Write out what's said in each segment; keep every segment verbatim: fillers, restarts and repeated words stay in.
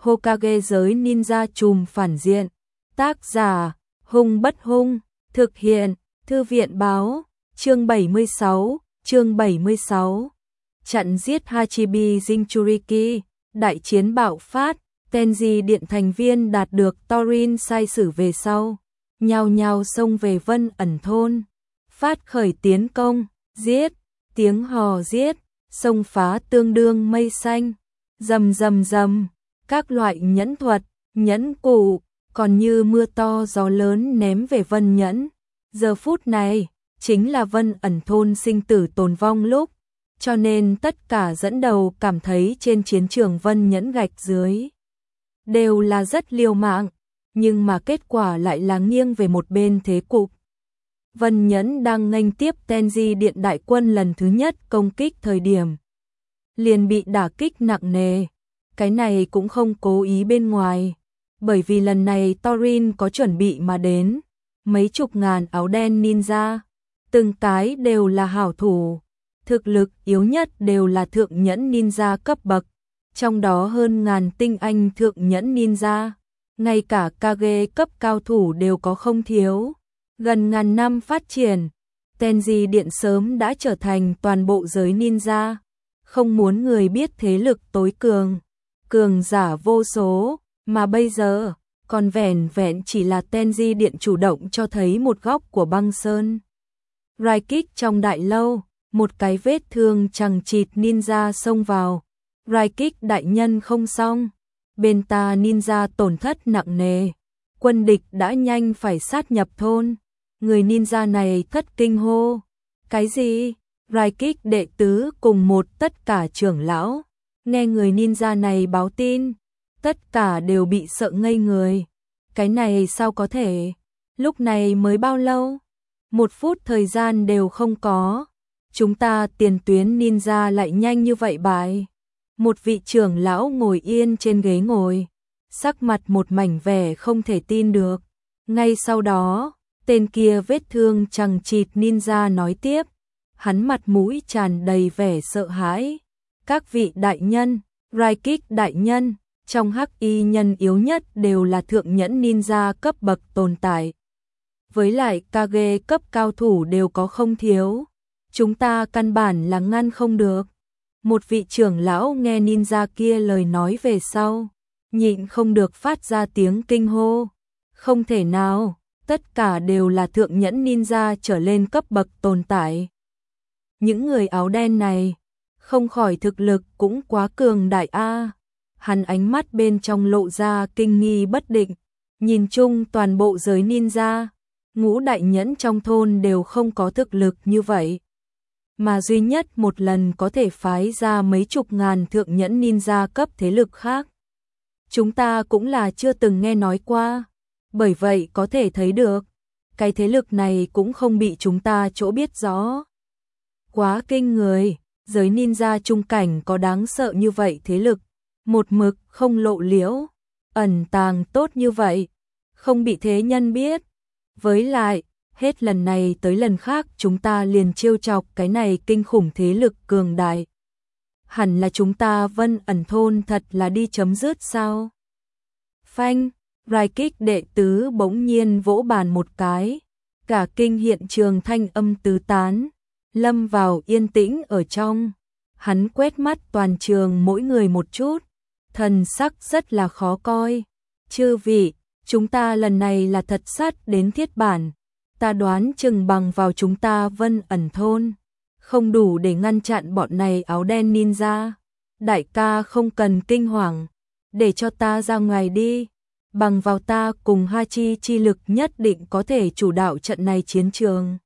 Hokage giới ninja trùm phản diện. Tác giả, Hung Bất Hung, thực hiện, Thư viện báo, chương bảy mươi sáu, chương bảy mươi sáu. Chặn giết Hachibi Jinchuriki, đại chiến bạo phát, Tenji Điện thành viên đạt được Torin sai sử về sau, nhao nhao xông về Vân Ẩn thôn, phát khởi tiến công, giết, tiếng hò giết, xông phá tương đương mây xanh, rầm rầm rầm, các loại nhẫn thuật, nhẫn cụ, còn như mưa to gió lớn ném về Vân Nhẫn. Giờ phút này, chính là Vân Ẩn thôn sinh tử tồn vong lúc, cho nên tất cả dẫn đầu cảm thấy trên chiến trường Vân Nhẫn gạch dưới đều là rất liều mạng, nhưng mà kết quả lại là nghiêng về một bên thế cục. Vân Nhẫn đang nghênh tiếp Tenji Điện đại quân lần thứ nhất công kích thời điểm, liền bị đả kích nặng nề. Cái này cũng không cố ý bên ngoài, bởi vì lần này Torin có chuẩn bị mà đến, mấy chục ngàn áo đen ninja, từng cái đều là hảo thủ, thực lực yếu nhất đều là thượng nhẫn ninja cấp bậc, trong đó hơn ngàn tinh anh thượng nhẫn ninja, ngay cả Kage cấp cao thủ đều có không thiếu. Gần ngàn năm phát triển, Tenji Điện sớm đã trở thành toàn bộ giới ninja, không muốn người biết thế lực tối cường, cường giả vô số, mà bây giờ còn vẻn vẹn chỉ là Tenji Điện chủ động cho thấy một góc của băng sơn. Raikik trong đại lâu, một cái vết thương chằng chịt ninja xông vào. Raikik đại nhân không xong, bên ta ninja tổn thất nặng nề, quân địch đã nhanh phải sát nhập thôn. Người ninja này thất kinh hô, cái gì? Raikik đệ tứ cùng một tất cả trưởng lão, nghe người ninja này báo tin, tất cả đều bị sợ ngây người. Cái này sao có thể? Lúc này mới bao lâu? Một phút thời gian đều không có. Chúng ta tiền tuyến ninja lại nhanh như vậy bại. Một vị trưởng lão ngồi yên trên ghế ngồi, sắc mặt một mảnh vẻ không thể tin được. Ngay sau đó, tên kia vết thương chằng chịt ninja nói tiếp, hắn mặt mũi tràn đầy vẻ sợ hãi. Các vị đại nhân, Raikik đại nhân, trong hắc y nhân yếu nhất đều là thượng nhẫn ninja cấp bậc tồn tại. Với lại Kage cấp cao thủ đều có không thiếu. Chúng ta căn bản là ngăn không được. Một vị trưởng lão nghe ninja kia lời nói về sau, nhịn không được phát ra tiếng kinh hô. Không thể nào, tất cả đều là thượng nhẫn ninja trở lên cấp bậc tồn tại. Những người áo đen này, không khỏi thực lực cũng quá cường đại a. Hắn ánh mắt bên trong lộ ra kinh nghi bất định, nhìn chung toàn bộ giới ninja, ngũ đại nhẫn trong thôn đều không có thực lực như vậy. Mà duy nhất một lần có thể phái ra mấy chục ngàn thượng nhẫn ninja cấp thế lực khác. Chúng ta cũng là chưa từng nghe nói qua, bởi vậy có thể thấy được, cái thế lực này cũng không bị chúng ta chỗ biết rõ. Quá kinh người, giới ninja trung cảnh có đáng sợ như vậy thế lực, một mực không lộ liễu, ẩn tàng tốt như vậy, không bị thế nhân biết. Với lại, hết lần này tới lần khác chúng ta liền trêu chọc cái này kinh khủng thế lực cường đại. Hẳn là chúng ta Vân Ẩn thôn thật là đi chấm dứt sao? Phanh, Raikik đệ tứ bỗng nhiên vỗ bàn một cái, cả kinh hiện trường thanh âm tứ tán, lâm vào yên tĩnh ở trong. Hắn quét mắt toàn trường mỗi người một chút, thần sắc rất là khó coi. Chư vị, chúng ta lần này là thật sát đến thiết bản, ta đoán chừng bằng vào chúng ta Vân Ẩn thôn, không đủ để ngăn chặn bọn này áo đen ninja. Đại ca không cần kinh hoàng, để cho ta ra ngoài đi, bằng vào ta cùng Hachi chi lực nhất định có thể chủ đạo trận này chiến trường.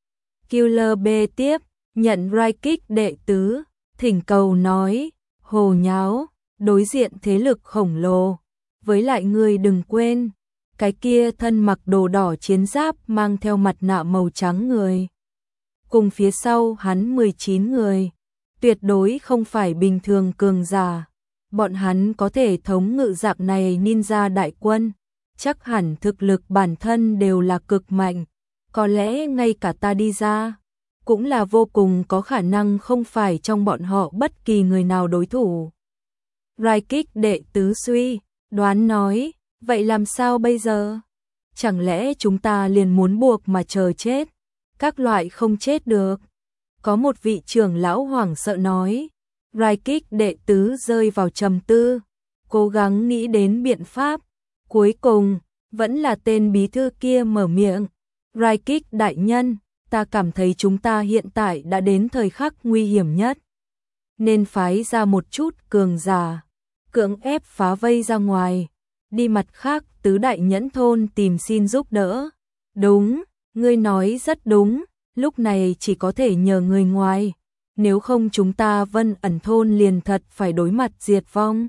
Killer B tiếp, nhận Raikik đệ tứ, thỉnh cầu nói, hồ nháo, đối diện thế lực khổng lồ. Với lại người đừng quên, cái kia thân mặc đồ đỏ chiến giáp mang theo mặt nạ màu trắng người. Cùng phía sau hắn mười chín người, tuyệt đối không phải bình thường cường giả. Bọn hắn có thể thống ngự dạng này ninja đại quân, chắc hẳn thực lực bản thân đều là cực mạnh. Có lẽ ngay cả ta đi ra, cũng là vô cùng có khả năng không phải trong bọn họ bất kỳ người nào đối thủ. Raikik đệ tứ suy, Đoán nói, vậy làm sao bây giờ? Chẳng lẽ chúng ta liền muốn buộc mà chờ chết? Các loại không chết được. Có một vị trưởng lão hoảng sợ nói. Raikik đệ tứ rơi vào trầm tư, cố gắng nghĩ đến biện pháp. Cuối cùng, vẫn là tên bí thư kia mở miệng. Raikik đại nhân, ta cảm thấy chúng ta hiện tại đã đến thời khắc nguy hiểm nhất. Nên phái ra một chút cường giả, cưỡng ép phá vây ra ngoài. Đi mặt khác tứ đại nhẫn thôn tìm xin giúp đỡ. Đúng, ngươi nói rất đúng, lúc này chỉ có thể nhờ người ngoài. Nếu không chúng ta Vân ẩn thôn liền thật phải đối mặt diệt vong.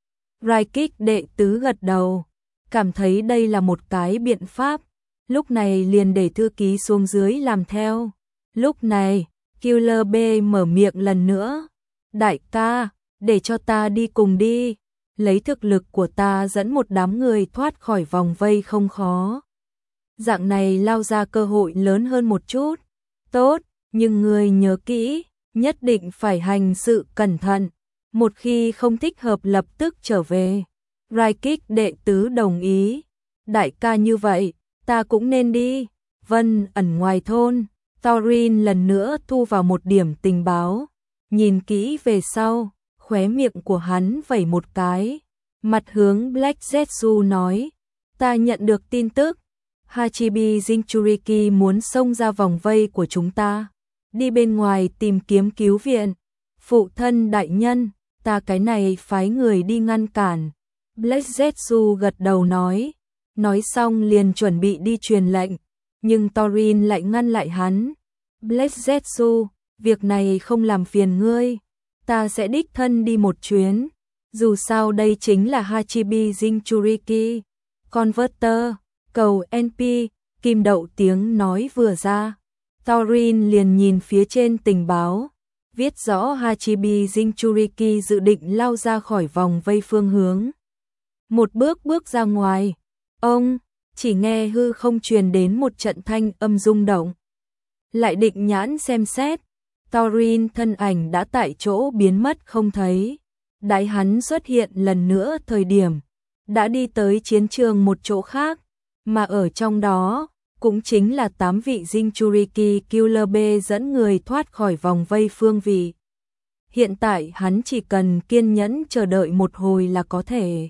Raikik đệ tứ gật đầu, cảm thấy đây là một cái biện pháp. Lúc này liền để thư ký xuống dưới làm theo. Lúc này, Killer B mở miệng lần nữa. Đại ca, để cho ta đi cùng đi. Lấy thực lực của ta dẫn một đám người thoát khỏi vòng vây không khó. Dạng này lao ra cơ hội lớn hơn một chút. Tốt, nhưng người nhớ kỹ, nhất định phải hành sự cẩn thận. Một khi không thích hợp lập tức trở về. Raikik đệ tứ đồng ý. Đại ca như vậy, ta cũng nên đi. Vân ẩn ngoài thôn, Thorin lần nữa thu vào một điểm tình báo. Nhìn kỹ về sau, khóe miệng của hắn vẩy một cái. Mặt hướng Black Zetsu nói, ta nhận được tin tức. Hachibi Jinchuriki muốn xông ra vòng vây của chúng ta. Đi bên ngoài tìm kiếm cứu viện. Phụ thân đại nhân, ta cái này phái người đi ngăn cản. Black Zetsu gật đầu nói. Nói xong liền chuẩn bị đi truyền lệnh. Nhưng Thorin lại ngăn lại hắn. Black Zetsu, việc này không làm phiền ngươi. Ta sẽ đích thân đi một chuyến. Dù sao đây chính là Hachibi Jinchuriki. Converter, cầu en pê, kim đậu tiếng nói vừa ra. Thorin liền nhìn phía trên tình báo. Viết rõ Hachibi Jinchuriki dự định lao ra khỏi vòng vây phương hướng. Một bước bước ra ngoài. Ông, chỉ nghe hư không truyền đến một trận thanh âm rung động. Lại định nhãn xem xét. Thorin thân ảnh đã tại chỗ biến mất không thấy. Đại hắn xuất hiện lần nữa thời điểm. Đã đi tới chiến trường một chỗ khác. Mà ở trong đó, cũng chính là tám vị Jinchuriki Killer B dẫn người thoát khỏi vòng vây phương vị. Hiện tại hắn chỉ cần kiên nhẫn chờ đợi một hồi là có thể.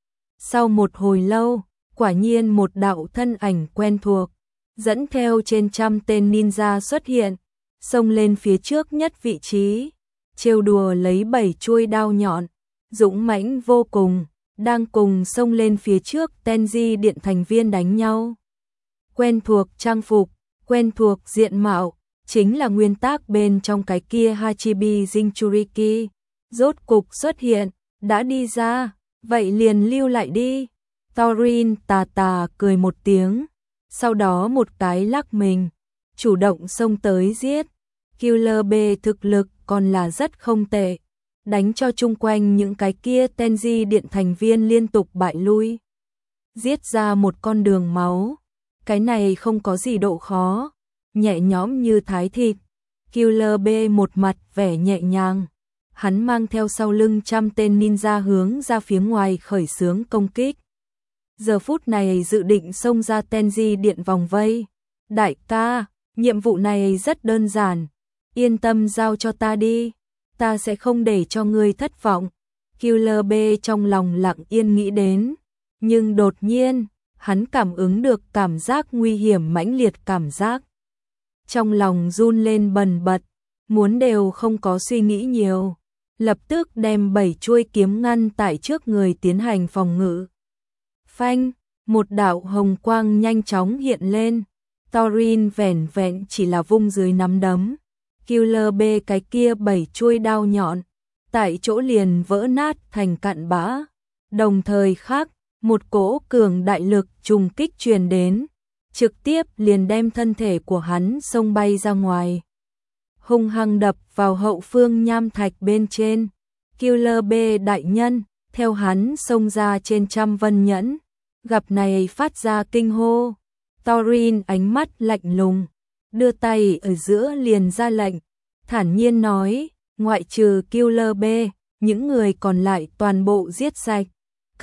Sau một hồi lâu, quả nhiên một đạo thân ảnh quen thuộc, dẫn theo trên trăm tên ninja xuất hiện, xông lên phía trước nhất vị trí, trêu đùa lấy bảy chuôi đao nhọn, dũng mãnh vô cùng, đang cùng xông lên phía trước Tenji điện thành viên đánh nhau. Quen thuộc trang phục, quen thuộc diện mạo, chính là nguyên tác bên trong cái kia Hachibi Jinchuriki. Rốt cục xuất hiện, đã đi ra, vậy liền lưu lại đi. Thorin tà tà cười một tiếng, sau đó một cái lắc mình, chủ động xông tới giết. Killer B thực lực còn là rất không tệ, đánh cho chung quanh những cái kia Tenji điện thành viên liên tục bại lui. Giết ra một con đường máu, cái này không có gì độ khó, nhẹ nhõm như thái thịt. Killer B một mặt vẻ nhẹ nhàng, hắn mang theo sau lưng trăm tên ninja hướng ra phía ngoài khởi xướng công kích. Giờ phút này dự định xông ra Tenji điện vòng vây. Đại ca, nhiệm vụ này rất đơn giản, yên tâm giao cho ta đi, ta sẽ không để cho ngươi thất vọng. Killer B trong lòng lặng yên nghĩ đến, nhưng đột nhiên, hắn cảm ứng được cảm giác nguy hiểm mãnh liệt cảm giác. Trong lòng run lên bần bật, muốn đều không có suy nghĩ nhiều, lập tức đem bảy chuôi kiếm ngăn tại trước người tiến hành phòng ngự. Phanh, một đạo hồng quang nhanh chóng hiện lên, Thorin vẻn vẹn chỉ là vung dưới nắm đấm. Killer B cái kia bảy chuôi đao nhọn, tại chỗ liền vỡ nát thành cặn bã. Đồng thời khác, một cỗ cường đại lực trùng kích truyền đến, trực tiếp liền đem thân thể của hắn xông bay ra ngoài. Hung hăng đập vào hậu phương nham thạch bên trên. Killer B đại nhân, theo hắn xông ra trên trăm vân nhẫn, gặp này phát ra kinh hô. Thorin ánh mắt lạnh lùng, đưa tay ở giữa liền ra lệnh, thản nhiên nói, ngoại trừ Killer B, những người còn lại toàn bộ giết sạch,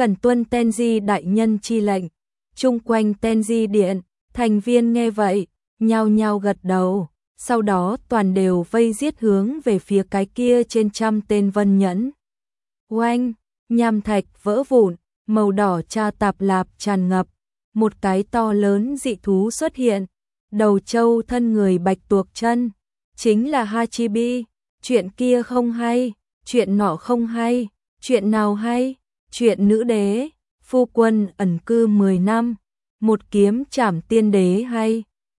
cần tuân Tenji đại nhân chi lệnh. Chung quanh Tenji điện, thành viên nghe vậy, nhao nhao gật đầu, sau đó toàn đều vây giết hướng về phía cái kia trên trăm tên vân nhẫn. Oanh, nham thạch vỡ vụn, màu đỏ cha tạp lạp tràn ngập, một cái to lớn dị thú xuất hiện, đầu trâu thân người bạch tuộc chân, chính là Hachibi. Chuyện kia không hay, chuyện nọ không hay, chuyện nào hay, chuyện nữ đế, phu quân ẩn cư mười năm, một kiếm trảm tiên đế hay.